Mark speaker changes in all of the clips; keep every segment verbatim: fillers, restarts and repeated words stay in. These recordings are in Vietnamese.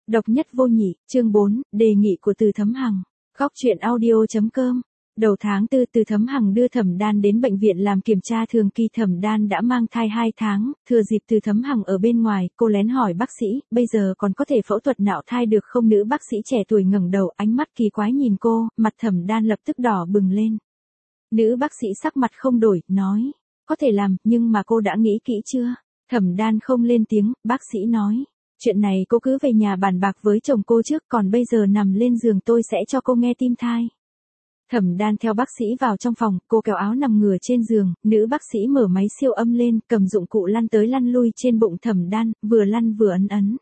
Speaker 1: Độc nhất vô nhị, chương bốn, đề nghị của Từ Thấm Hằng. Góc truyện audio chấm com. Đầu tháng tư, Từ Thấm Hằng đưa Thẩm Đan đến bệnh viện làm kiểm tra thường kỳ. Thẩm Đan đã mang thai hai tháng, thừa dịp Từ Thấm Hằng ở bên ngoài, cô lén hỏi bác sĩ, bây giờ còn có thể phẫu thuật nạo thai được không? Nữ bác sĩ trẻ tuổi ngẩng đầu, ánh mắt kỳ quái nhìn cô, mặt Thẩm Đan lập tức đỏ bừng lên. Nữ bác sĩ sắc mặt không đổi, nói, có thể làm, nhưng mà cô đã nghĩ kỹ chưa? Thẩm Đan không lên tiếng, bác sĩ nói, chuyện này cô cứ về nhà bàn bạc với chồng cô trước, còn bây giờ nằm lên giường tôi sẽ cho cô nghe tim thai. Thẩm Đan theo bác sĩ vào trong phòng, cô kéo áo nằm ngửa trên giường, nữ bác sĩ mở máy siêu âm lên, cầm dụng cụ lăn tới lăn lui trên bụng Thẩm Đan, vừa lăn vừa ấn ấn.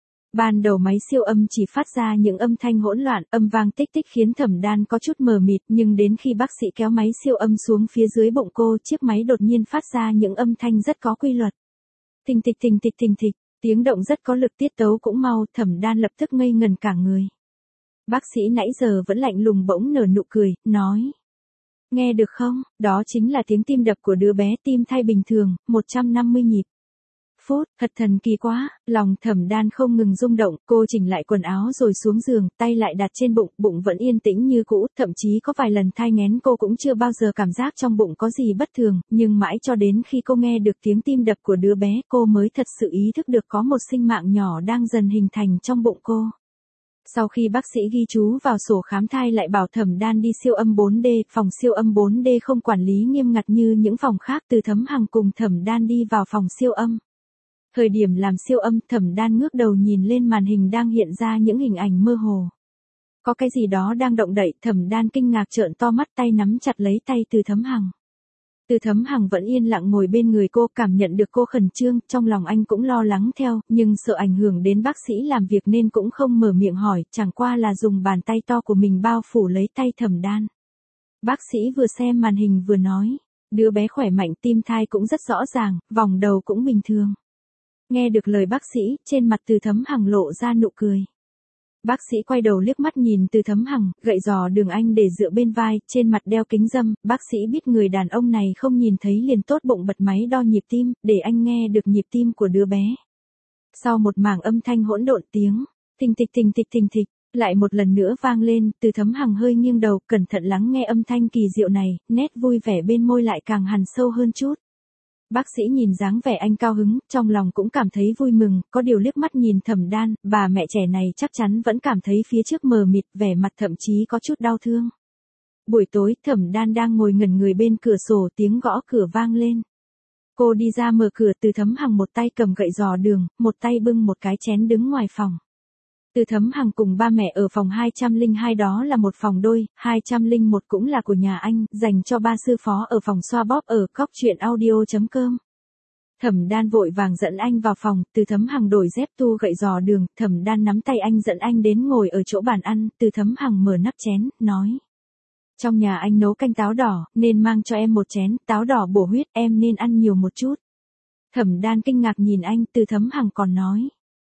Speaker 1: Ban đầu máy siêu âm chỉ phát ra những âm thanh hỗn loạn, âm vang tích tích khiến Thẩm Đan có chút mờ mịt, nhưng đến khi bác sĩ kéo máy siêu âm xuống phía dưới bụng cô, chiếc máy đột nhiên phát ra những âm thanh rất có quy luật. Thình thịch thình thịch thình thịch, tiếng động rất có lực, tiết tấu cũng mau. Thẩm Đan lập tức ngây ngần cả người. Bác sĩ nãy giờ vẫn lạnh lùng bỗng nở nụ cười, nói, nghe được không, đó chính là tiếng tim đập của đứa bé, tim thai bình thường, một trăm năm mươi nhịp phút, thật thần kỳ quá. Lòng Thẩm Đan không ngừng rung động, cô chỉnh lại quần áo rồi xuống giường, tay lại đặt trên bụng, bụng vẫn yên tĩnh như cũ, thậm chí có vài lần thai nghén cô cũng chưa bao giờ cảm giác trong bụng có gì bất thường, nhưng mãi cho đến khi cô nghe được tiếng tim đập của đứa bé, cô mới thật sự ý thức được có một sinh mạng nhỏ đang dần hình thành trong bụng cô. Sau khi bác sĩ ghi chú vào sổ khám thai lại bảo Thẩm Đan đi siêu âm bốn D, phòng siêu âm bốn D không quản lý nghiêm ngặt như những phòng khác. Từ Thấm Hằng cùng Thẩm Đan đi vào phòng siêu âm. Thời điểm làm siêu âm, Thẩm Đan ngước đầu nhìn lên màn hình đang hiện ra những hình ảnh mơ hồ. Có cái gì đó đang động đậy, Thẩm Đan kinh ngạc trợn to mắt, tay nắm chặt lấy tay Từ Thấm Hằng. Từ Thấm Hằng vẫn yên lặng ngồi bên người cô, cảm nhận được cô khẩn trương, trong lòng anh cũng lo lắng theo, nhưng sợ ảnh hưởng đến bác sĩ làm việc nên cũng không mở miệng hỏi, chẳng qua là dùng bàn tay to của mình bao phủ lấy tay Thẩm Đan. Bác sĩ vừa xem màn hình vừa nói, đứa bé khỏe mạnh, tim thai cũng rất rõ ràng, vòng đầu cũng bình thường. Nghe được lời bác sĩ, trên mặt Từ Thấm Hằng lộ ra nụ cười. Bác sĩ quay đầu liếc mắt nhìn Từ Thấm Hằng, gậy giò đường anh để dựa bên vai, trên mặt đeo kính râm, bác sĩ biết người đàn ông này không nhìn thấy liền tốt bụng bật máy đo nhịp tim, để anh nghe được nhịp tim của đứa bé. Sau một mảng âm thanh hỗn độn, tiếng thình thịch thình thịch thình thịch lại một lần nữa vang lên. Từ Thấm Hằng hơi nghiêng đầu, cẩn thận lắng nghe âm thanh kỳ diệu này, nét vui vẻ bên môi lại càng hằn sâu hơn chút. Bác sĩ nhìn dáng vẻ anh cao hứng, trong lòng cũng cảm thấy vui mừng, có điều liếc mắt nhìn Thẩm Đan, bà mẹ trẻ này chắc chắn vẫn cảm thấy phía trước mờ mịt, vẻ mặt thậm chí có chút đau thương. Buổi tối, Thẩm Đan đang ngồi ngẩn người bên cửa sổ, tiếng gõ cửa vang lên. Cô đi ra mở cửa. Từ Thấm Hằng một tay cầm gậy giò đường, một tay bưng một cái chén đứng ngoài phòng. Từ Thấm Hằng cùng ba mẹ ở phòng hai trăm lẻ hai, đó là một phòng đôi, hai trăm lẻ một cũng là của nhà anh, dành cho ba sư phó ở phòng xoa bóp ở góc truyện audio chấm com. Thẩm Đan vội vàng dẫn anh vào phòng, Từ Thấm Hằng đổi dép tu gậy giò đường, Thẩm Đan nắm tay anh dẫn anh đến ngồi ở chỗ bàn ăn. Từ Thấm Hằng mở nắp chén, nói, trong nhà anh nấu canh táo đỏ, nên mang cho em một chén, táo đỏ bổ huyết, em nên ăn nhiều một chút. Thẩm Đan kinh ngạc nhìn anh. Từ Thấm Hằng còn nói,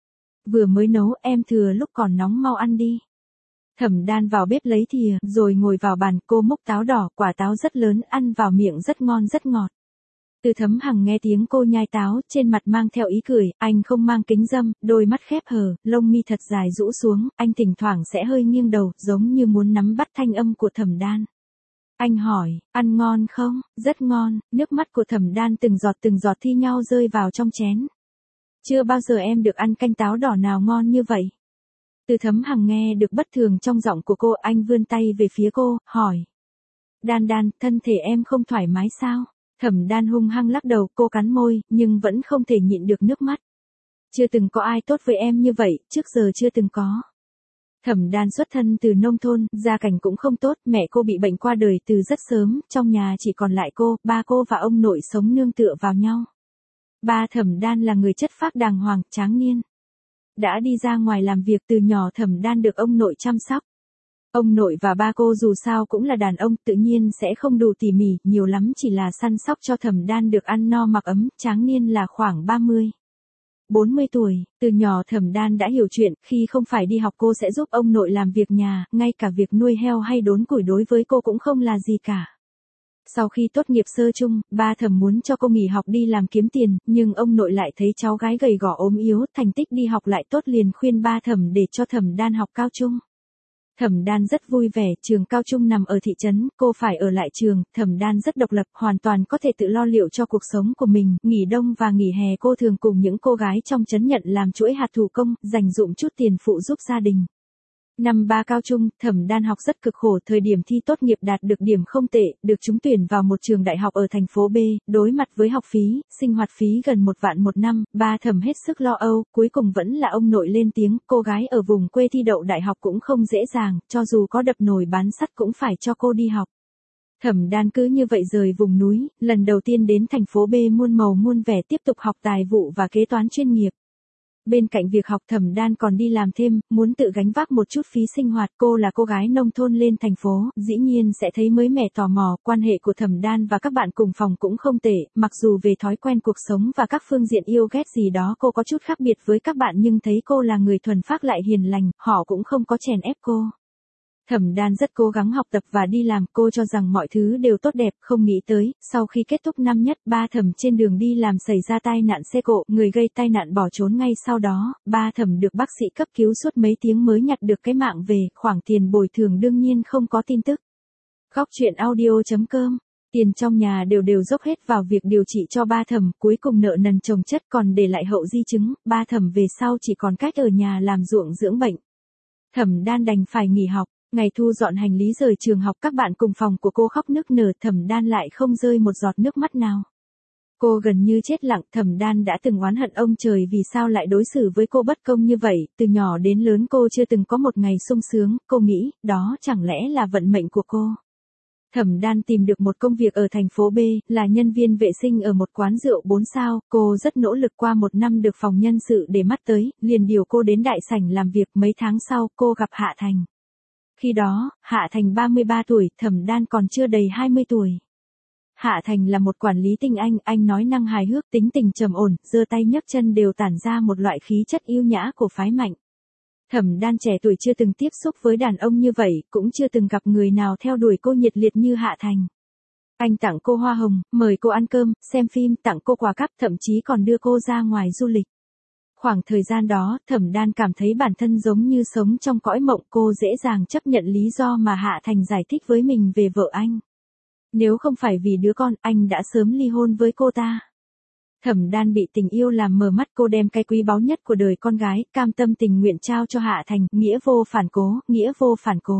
Speaker 1: vừa mới nấu, em thừa lúc còn nóng, mau ăn đi. Thẩm Đan vào bếp lấy thìa, rồi ngồi vào bàn, cô múc táo đỏ, quả táo rất lớn, ăn vào miệng rất ngon rất ngọt. Từ Thấm Hằng nghe tiếng cô nhai táo, trên mặt mang theo ý cười, anh không mang kính râm, đôi mắt khép hờ, lông mi thật dài rũ xuống, anh thỉnh thoảng sẽ hơi nghiêng đầu, giống như muốn nắm bắt thanh âm của Thẩm Đan. Anh hỏi, ăn ngon không? Rất ngon. Nước mắt của Thẩm Đan từng giọt từng giọt thi nhau rơi vào trong chén. Chưa bao giờ em được ăn canh táo đỏ nào ngon như vậy. Từ Thấm Hằng nghe được bất thường trong giọng của cô, anh vươn tay về phía cô, hỏi, Đan Đan, thân thể em không thoải mái sao? Thẩm Đan hung hăng lắc đầu, cô cắn môi, nhưng vẫn không thể nhịn được nước mắt. Chưa từng có ai tốt với em như vậy, trước giờ chưa từng có. Thẩm Đan xuất thân từ nông thôn, gia cảnh cũng không tốt, mẹ cô bị bệnh qua đời từ rất sớm, trong nhà chỉ còn lại cô, ba cô và ông nội sống nương tựa vào nhau. Ba Thẩm Đan là người chất phác đàng hoàng, tráng niên. Đã đi ra ngoài làm việc, từ nhỏ Thẩm Đan được ông nội chăm sóc. Ông nội và ba cô dù sao cũng là đàn ông, tự nhiên sẽ không đủ tỉ mỉ, nhiều lắm chỉ là săn sóc cho Thẩm Đan được ăn no mặc ấm. Tráng niên là khoảng ba mươi, bốn mươi tuổi, từ nhỏ Thẩm Đan đã hiểu chuyện, khi không phải đi học cô sẽ giúp ông nội làm việc nhà, ngay cả việc nuôi heo hay đốn củi đối với cô cũng không là gì cả. Sau khi tốt nghiệp sơ chung, ba Thẩm muốn cho cô nghỉ học đi làm kiếm tiền, nhưng ông nội lại thấy cháu gái gầy gò ốm yếu, thành tích đi học lại tốt liền khuyên ba Thẩm để cho Thẩm Đan học cao trung. Thẩm Đan rất vui vẻ, trường cao trung nằm ở thị trấn, cô phải ở lại trường, Thẩm Đan rất độc lập, hoàn toàn có thể tự lo liệu cho cuộc sống của mình, nghỉ đông và nghỉ hè cô thường cùng những cô gái trong trấn nhận làm chuỗi hạt thủ công, dành dụm chút tiền phụ giúp gia đình. Năm ba cao trung, Thẩm Đan học rất cực khổ, thời điểm thi tốt nghiệp đạt được điểm không tệ, được trúng tuyển vào một trường đại học ở thành phố B, đối mặt với học phí, sinh hoạt phí gần một vạn một năm, ba Thẩm hết sức lo âu, cuối cùng vẫn là ông nội lên tiếng, cô gái ở vùng quê thi đậu đại học cũng không dễ dàng, cho dù có đập nồi bán sắt cũng phải cho cô đi học. Thẩm Đan cứ như vậy rời vùng núi, lần đầu tiên đến thành phố B muôn màu muôn vẻ tiếp tục học tài vụ và kế toán chuyên nghiệp. Bên cạnh việc học Thẩm Đan còn đi làm thêm, muốn tự gánh vác một chút phí sinh hoạt. Cô là cô gái nông thôn lên thành phố, dĩ nhiên sẽ thấy mới mẻ tò mò. Quan hệ của Thẩm Đan và các bạn cùng phòng cũng không tệ, mặc dù về thói quen cuộc sống và các phương diện yêu ghét gì đó cô có chút khác biệt với các bạn, nhưng thấy cô là người thuần phác lại hiền lành, họ cũng không có chèn ép cô. Thẩm Đan rất cố gắng học tập và đi làm, cô cho rằng mọi thứ đều tốt đẹp, không nghĩ tới, sau khi kết thúc năm nhất, ba Thẩm trên đường đi làm xảy ra tai nạn xe cộ, người gây tai nạn bỏ trốn ngay sau đó, ba Thẩm được bác sĩ cấp cứu suốt mấy tiếng mới nhặt được cái mạng về, khoản tiền bồi thường đương nhiên không có tin tức. Góc truyện audio chấm com. Tiền trong nhà đều đều dốc hết vào việc điều trị cho ba Thẩm, cuối cùng nợ nần chồng chất còn để lại hậu di chứng, ba Thẩm về sau chỉ còn cách ở nhà làm ruộng dưỡng bệnh. Thẩm Đan đành phải nghỉ học. Ngày thu dọn hành lý rời trường học, các bạn cùng phòng của cô khóc nức nở, Thẩm Đan lại không rơi một giọt nước mắt nào. Cô gần như chết lặng, Thẩm Đan đã từng oán hận ông trời vì sao lại đối xử với cô bất công như vậy, từ nhỏ đến lớn cô chưa từng có một ngày sung sướng, cô nghĩ, đó chẳng lẽ là vận mệnh của cô. Thẩm Đan tìm được một công việc ở thành phố B, là nhân viên vệ sinh ở một quán rượu bốn sao, cô rất nỗ lực, qua một năm được phòng nhân sự để mắt tới, liền điều cô đến đại sảnh làm việc. Mấy tháng sau, cô gặp Hạ Thành. Khi đó, Hạ Thành ba mươi ba tuổi, Thẩm Đan còn chưa đầy hai mươi tuổi. Hạ Thành là một quản lý tinh anh, anh nói năng hài hước, tính tình trầm ổn, giơ tay nhấc chân đều tản ra một loại khí chất yêu nhã của phái mạnh. Thẩm Đan trẻ tuổi chưa từng tiếp xúc với đàn ông như vậy, cũng chưa từng gặp người nào theo đuổi cô nhiệt liệt như Hạ Thành. Anh tặng cô hoa hồng, mời cô ăn cơm, xem phim, tặng cô quà cáp, thậm chí còn đưa cô ra ngoài du lịch. Khoảng thời gian đó, Thẩm Đan cảm thấy bản thân giống như sống trong cõi mộng, cô dễ dàng chấp nhận lý do mà Hạ Thành giải thích với mình về vợ anh. Nếu không phải vì đứa con, anh đã sớm ly hôn với cô ta. Thẩm Đan bị tình yêu làm mờ mắt, cô đem cái quý báu nhất của đời con gái, cam tâm tình nguyện trao cho Hạ Thành, nghĩa vô phản cố, nghĩa vô phản cố.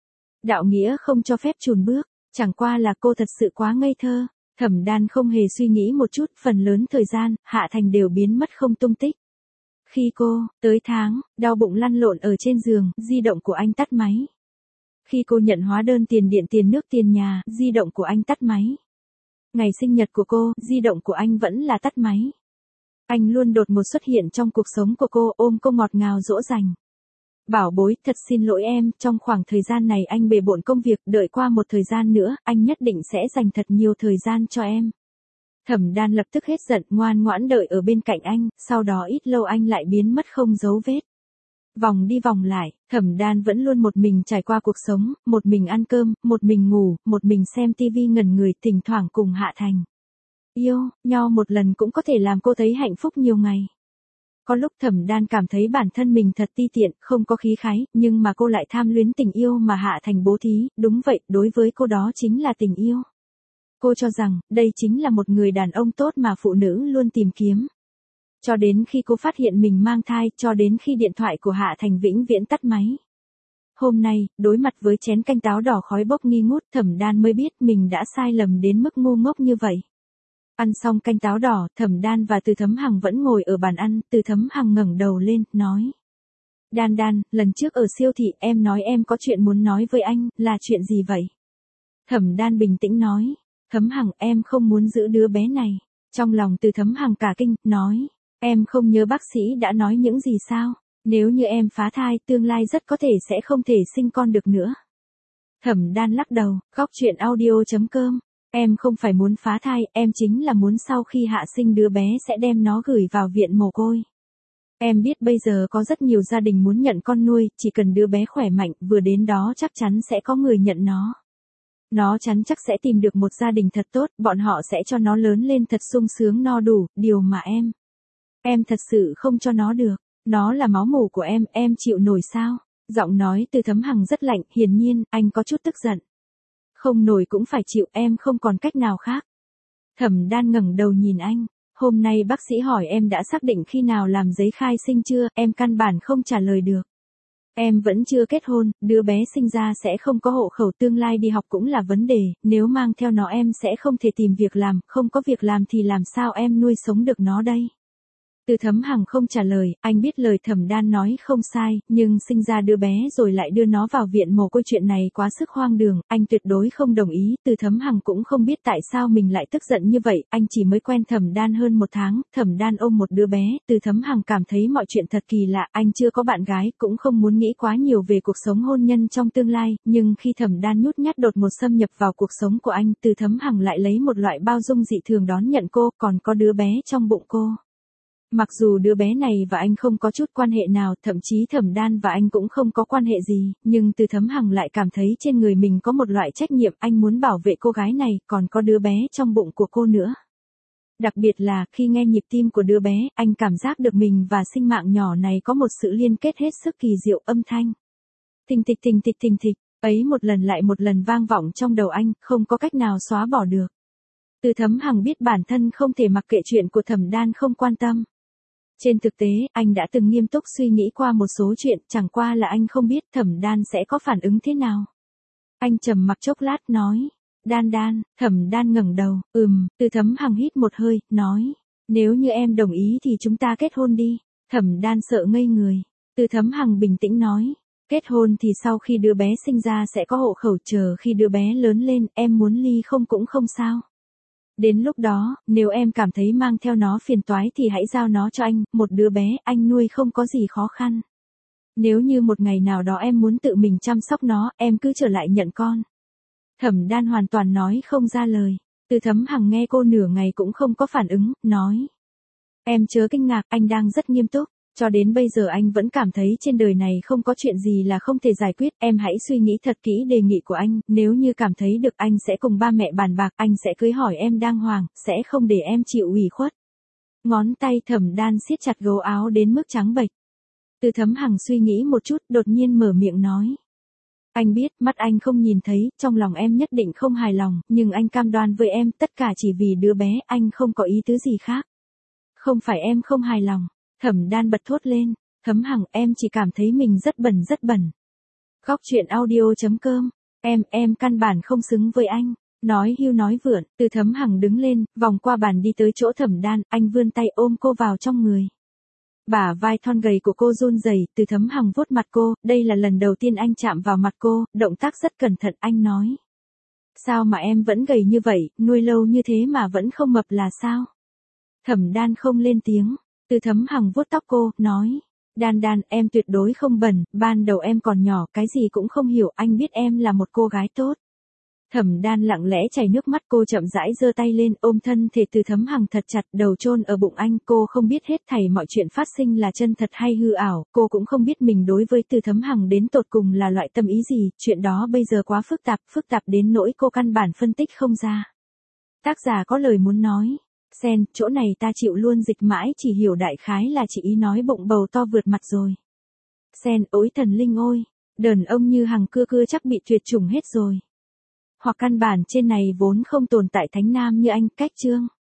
Speaker 1: Đạo nghĩa không cho phép chùn bước, chẳng qua là cô thật sự quá ngây thơ. Thẩm Đan không hề suy nghĩ một chút, phần lớn thời gian, Hạ Thành đều biến mất không tung tích. Khi cô, tới tháng, đau bụng lăn lộn ở trên giường, di động của anh tắt máy. Khi cô nhận hóa đơn tiền điện tiền nước tiền nhà, di động của anh tắt máy. Ngày sinh nhật của cô, di động của anh vẫn là tắt máy. Anh luôn đột ngột xuất hiện trong cuộc sống của cô, ôm cô ngọt ngào dỗ dành. Bảo bối, thật xin lỗi em, trong khoảng thời gian này anh bề bộn công việc, đợi qua một thời gian nữa, anh nhất định sẽ dành thật nhiều thời gian cho em. Thẩm Đan lập tức hết giận, ngoan ngoãn đợi ở bên cạnh anh, sau đó ít lâu anh lại biến mất không dấu vết. Vòng đi vòng lại, Thẩm Đan vẫn luôn một mình trải qua cuộc sống, một mình ăn cơm, một mình ngủ, một mình xem tivi ngẩn người, thỉnh thoảng cùng Hạ Thành. Yêu, nhau một lần cũng có thể làm cô thấy hạnh phúc nhiều ngày. Có lúc Thẩm Đan cảm thấy bản thân mình thật ti tiện, không có khí khái, nhưng mà cô lại tham luyến tình yêu mà Hạ Thành bố thí, đúng vậy, đối với cô đó chính là tình yêu. Cô cho rằng, đây chính là một người đàn ông tốt mà phụ nữ luôn tìm kiếm. Cho đến khi cô phát hiện mình mang thai, cho đến khi điện thoại của Hạ Thành vĩnh viễn tắt máy. Hôm nay, đối mặt với chén canh táo đỏ khói bốc nghi ngút, Thẩm Đan mới biết mình đã sai lầm đến mức ngu ngốc như vậy. Ăn xong canh táo đỏ, Thẩm Đan và Từ Thấm Hằng vẫn ngồi ở bàn ăn, Từ Thấm Hằng ngẩng đầu lên, nói. Đan Đan, lần trước ở siêu thị em nói em có chuyện muốn nói với anh, là chuyện gì vậy? Thẩm Đan bình tĩnh nói. Thấm Hằng, em không muốn giữ đứa bé này. Trong lòng Từ Thấm Hằng cả kinh, nói. Em không nhớ bác sĩ đã nói những gì sao? Nếu như em phá thai, tương lai rất có thể sẽ không thể sinh con được nữa. Thẩm Đan lắc đầu, góc truyện audio chấm com. Em không phải muốn phá thai, em chính là muốn sau khi hạ sinh đứa bé sẽ đem nó gửi vào viện mồ côi. Em biết bây giờ có rất nhiều gia đình muốn nhận con nuôi, chỉ cần đứa bé khỏe mạnh, vừa đến đó chắc chắn sẽ có người nhận nó. Nó chắn chắc sẽ tìm được một gia đình thật tốt, bọn họ sẽ cho nó lớn lên thật sung sướng no đủ, điều mà em. Em thật sự không cho nó được. Nó là máu mủ của em, em chịu nổi sao? Giọng nói Từ Thấm Hằng rất lạnh, hiển nhiên, anh có chút tức giận. Không nổi cũng phải chịu, em không còn cách nào khác. Thẩm Đan ngẩng đầu nhìn anh. Hôm nay bác sĩ hỏi em đã xác định khi nào làm giấy khai sinh chưa, em căn bản không trả lời được. Em vẫn chưa kết hôn, đứa bé sinh ra sẽ không có hộ khẩu, tương lai đi học cũng là vấn đề, nếu mang theo nó em sẽ không thể tìm việc làm, không có việc làm thì làm sao em nuôi sống được nó đây. Từ Thấm Hằng không trả lời, anh biết lời Thẩm Đan nói không sai, nhưng sinh ra đứa bé rồi lại đưa nó vào viện mồ côi, chuyện này quá sức hoang đường, anh tuyệt đối không đồng ý. Từ Thấm Hằng cũng không biết tại sao mình lại tức giận như vậy, anh chỉ mới quen Thẩm Đan hơn một tháng, Thẩm Đan ôm một đứa bé, Từ Thấm Hằng cảm thấy mọi chuyện thật kỳ lạ, anh chưa có bạn gái, cũng không muốn nghĩ quá nhiều về cuộc sống hôn nhân trong tương lai, nhưng khi Thẩm Đan nhút nhát đột ngột xâm nhập vào cuộc sống của anh, Từ Thấm Hằng lại lấy một loại bao dung dị thường đón nhận cô, còn có đứa bé trong bụng cô. Mặc dù đứa bé này và anh không có chút quan hệ nào, thậm chí Thẩm Đan và anh cũng không có quan hệ gì, nhưng Từ Thấm Hằng lại cảm thấy trên người mình có một loại trách nhiệm, anh muốn bảo vệ cô gái này, còn có đứa bé trong bụng của cô nữa. Đặc biệt là, khi nghe nhịp tim của đứa bé, anh cảm giác được mình và sinh mạng nhỏ này có một sự liên kết hết sức kỳ diệu, âm thanh. Thình thịch thình thịch thình thịch, ấy một lần lại một lần vang vọng trong đầu anh, không có cách nào xóa bỏ được. Từ Thấm Hằng biết bản thân không thể mặc kệ chuyện của Thẩm Đan không quan tâm. Trên thực tế, anh đã từng nghiêm túc suy nghĩ qua một số chuyện, chẳng qua là anh không biết Thẩm Đan sẽ có phản ứng thế nào. Anh trầm mặc chốc lát nói, Đan Đan, Thẩm Đan ngẩng đầu, ừm, Từ Thấm Hằng hít một hơi, nói, nếu như em đồng ý thì chúng ta kết hôn đi. Thẩm Đan sợ ngây người. Từ Thấm Hằng bình tĩnh nói, kết hôn thì sau khi đứa bé sinh ra sẽ có hộ khẩu, chờ khi đứa bé lớn lên, em muốn ly không cũng không sao. Đến lúc đó, nếu em cảm thấy mang theo nó phiền toái thì hãy giao nó cho anh, một đứa bé anh nuôi không có gì khó khăn. Nếu như một ngày nào đó em muốn tự mình chăm sóc nó, em cứ trở lại nhận con. Thẩm Đan hoàn toàn nói không ra lời. Từ Thấm Hằng nghe cô nửa ngày cũng không có phản ứng, nói. Em chớ kinh ngạc, anh đang rất nghiêm túc. Cho đến bây giờ anh vẫn cảm thấy trên đời này không có chuyện gì là không thể giải quyết, em hãy suy nghĩ thật kỹ đề nghị của anh, nếu như cảm thấy được anh sẽ cùng ba mẹ bàn bạc, anh sẽ cưới hỏi em đàng hoàng, sẽ không để em chịu ủy khuất. Ngón tay Thẩm Đan siết chặt gấu áo đến mức trắng bệch. Từ Thấm Hằng suy nghĩ một chút, đột nhiên mở miệng nói. Anh biết, mắt anh không nhìn thấy, trong lòng em nhất định không hài lòng, nhưng anh cam đoan với em, tất cả chỉ vì đứa bé, anh không có ý tứ gì khác. Không phải em không hài lòng. Thẩm Đan bật thốt lên, Thấm Hằng, em chỉ cảm thấy mình rất bẩn rất bẩn. Góc truyện audio chấm com, em, em căn bản không xứng với anh. Nói hưu nói vượn, Từ Thấm Hằng đứng lên, vòng qua bàn đi tới chỗ Thẩm Đan, anh vươn tay ôm cô vào trong người. Bả vai thon gầy của cô run rẩy, Từ Thấm Hằng vuốt mặt cô, đây là lần đầu tiên anh chạm vào mặt cô, động tác rất cẩn thận, anh nói. Sao mà em vẫn gầy như vậy, nuôi lâu như thế mà vẫn không mập là sao? Thẩm Đan không lên tiếng. Từ Thấm Hằng vuốt tóc cô, nói. Đan Đan, em tuyệt đối không bẩn, ban đầu em còn nhỏ, cái gì cũng không hiểu, anh biết em là một cô gái tốt. Thẩm Đan lặng lẽ chảy nước mắt, cô chậm rãi giơ tay lên, ôm thân thể Từ Thấm Hằng thật chặt, đầu chôn ở bụng anh, cô không biết hết thảy mọi chuyện phát sinh là chân thật hay hư ảo, cô cũng không biết mình đối với Từ Thấm Hằng đến tột cùng là loại tâm ý gì, chuyện đó bây giờ quá phức tạp, phức tạp đến nỗi cô căn bản phân tích không ra. Tác giả có lời muốn nói. Sen, chỗ này ta chịu luôn dịch mãi, chỉ hiểu đại khái là chị ý nói bụng bầu to vượt mặt rồi. Sen, ối thần linh ôi, đàn ông như Hằng cưa cưa chắc bị tuyệt chủng hết rồi. Hoặc căn bản trên này vốn không tồn tại thánh nam như anh, cách chương.